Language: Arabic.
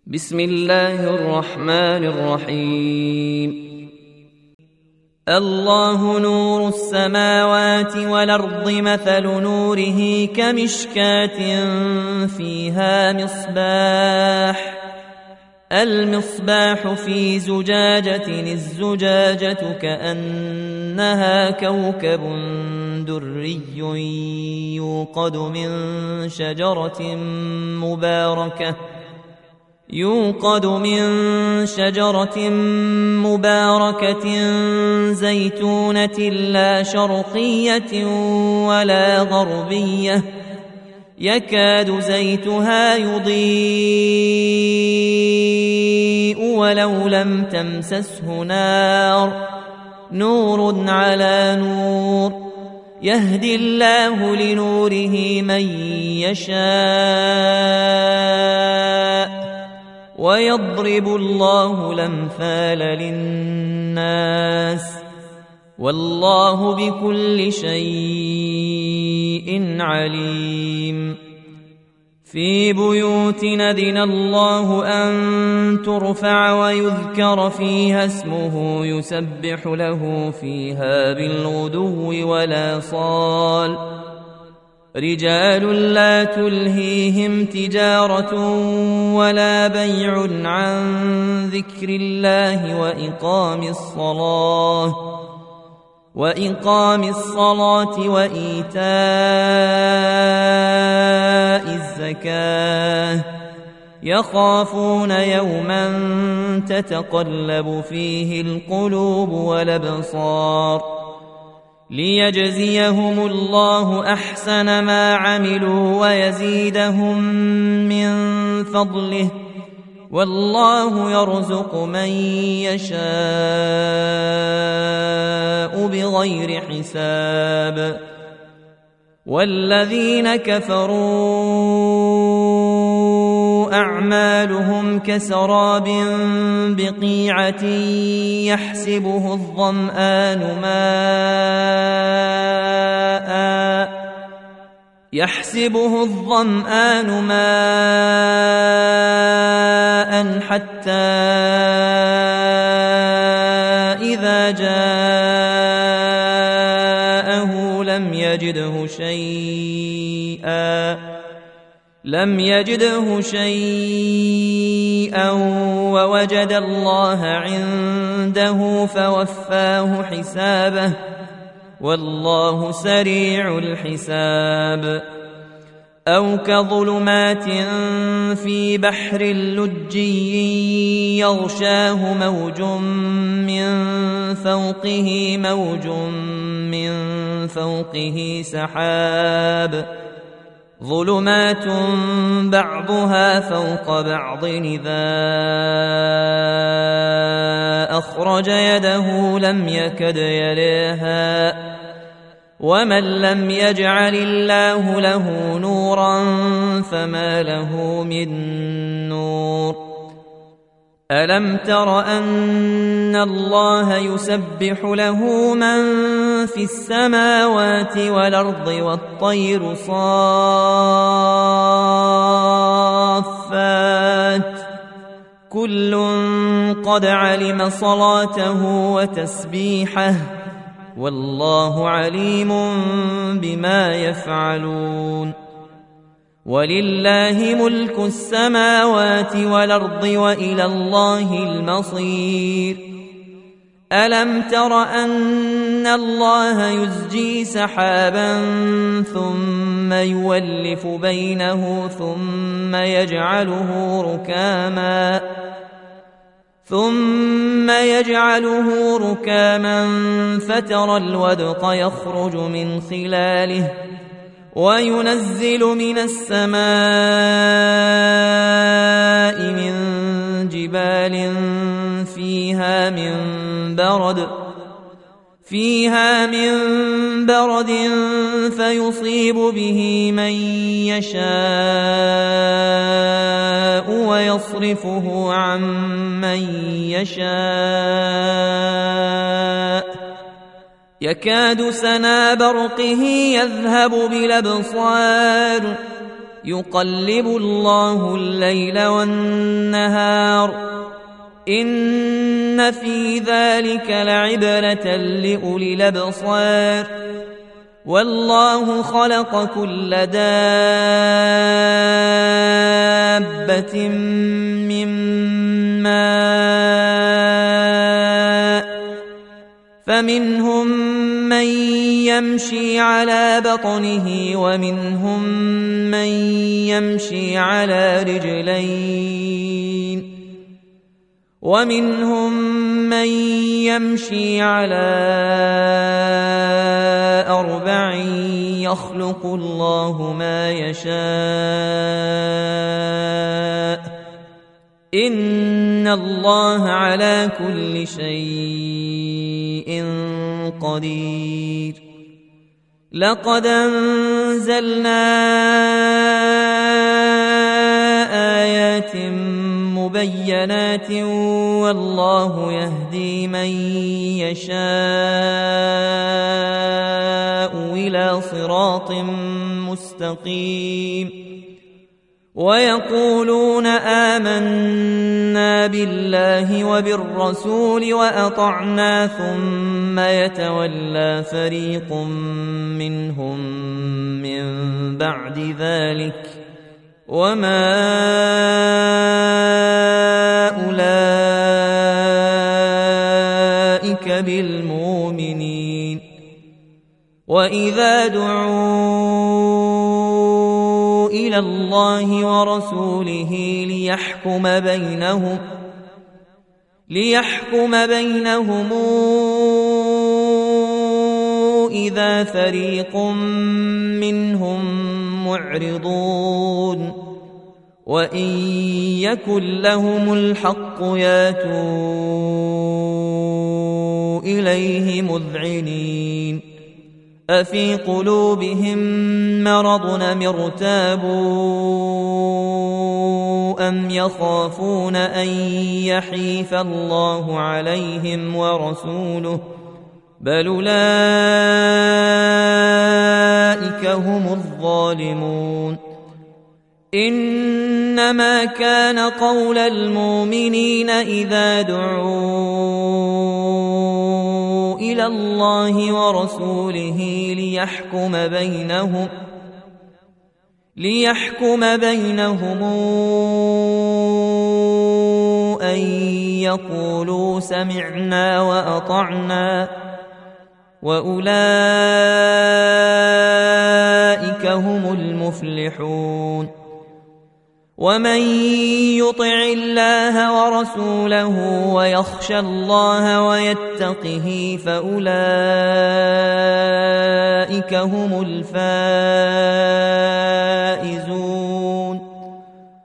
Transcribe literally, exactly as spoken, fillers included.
بسم الله الرحمن الرحيم. الله نور السماوات والأرض، مثل نوره كمشكاة فيها مصباح المصباح في زجاجة، الزجاجة كأنها كوكب دري يوقد من شجرة مباركة يوقد من شجرة مباركة زيتونة لا شرقية ولا غربية، يكاد زيتها يضيء ولو لم تمسسه نار، نور على نور، يهدي الله لنوره من يشاء ويضرب الله الأمثال للناس، والله بكل شيء عليم. في بيوت أذن الله أن ترفع ويذكر فيها اسمه يسبح له فيها بالغدو والآصال، رجال لا تلهيهم تجارة ولا بيع عن ذكر الله وإقام الصلاة وإقام الصلاة وإيتاء الزكاة، يخافون يوما تتقلب فيه القلوب والأبصار، ليجزيهم الله أحسن ما عملوا ويزيدهم من فضله، والله يرزق من يشاء بغير حساب. والذين كفروا أعمالهم كسراب بقيعة يحسبه الظمآن ماء يحسبه الظمآن ماء حتى إذا جاءه لم يجده شيئا لم يجده شيئا ووجد الله عنده فوفاه حسابه، والله سريع الحساب. أو كظلمات في بحر لجي يغشاه موج من فوقه موج من فوقه سحاب، ظلمات بعضها فوق بعض إذا أخرج يده لم يكد يريها، ومن لم يجعل الله له نورا فما له من نور. ألم تر أن الله يسبح له من في السماوات والأرض والطير صافات، كل قد علم صلاته وتسبيحه، والله عليم بما يفعلون. ولله ملك السماوات والأرض وإلى الله المصير. ألم تر أن الله يزجي سحابا ثم يولف بينه ثم يجعله ركاما ثم يجعله ركاما فترى الودق يخرج من خلاله، وينزل من السماء من جبال فيها من برد فيها من برد فيصيب به من يشاء ويصرفه عن من يشاء، يكاد سنا برقه يذهب بالأبصار، يقلب الله الليل والنهار إن في ذلك لعبرة لأولي الأبصار والله خلق كل دابة من ماء فمنهم من يمشي على بطنه ومنهم من يمشي على رجلين ومنهم من يمشي على أربع يخلق الله ما يشاء إن الله على كل شيء قدير لقد أنزلنا آيات مبينات والله يهدي من يشاء إلى صراط مستقيم ويقولون آمنا بالله وبالرسول وأطعنا ثم يتولى فريق منهم من بعد ذلك وما أولئك بالمؤمنين وإذا دعوا إلى الله ورسوله ليحكم بينهم ليحكم بينهم إذا فريق منهم معرضون وإن يكن لهم الحق ياتوا إليه مذعنين أفي قلوبهم مرض أم ارتابوا أم يخافون أن يحيف الله عليهم ورسوله بل أولئك هم الظالمون إنما كان قول المؤمنين إذا دعوا إلى الله ورسوله ليحكم بينهم ليحكم بينهم أن يقولوا سمعنا وأطعنا وأولئك هم المفلحون ومن يطع الله ورسوله ويخشى الله ويتقه فأولئك هم الفائزون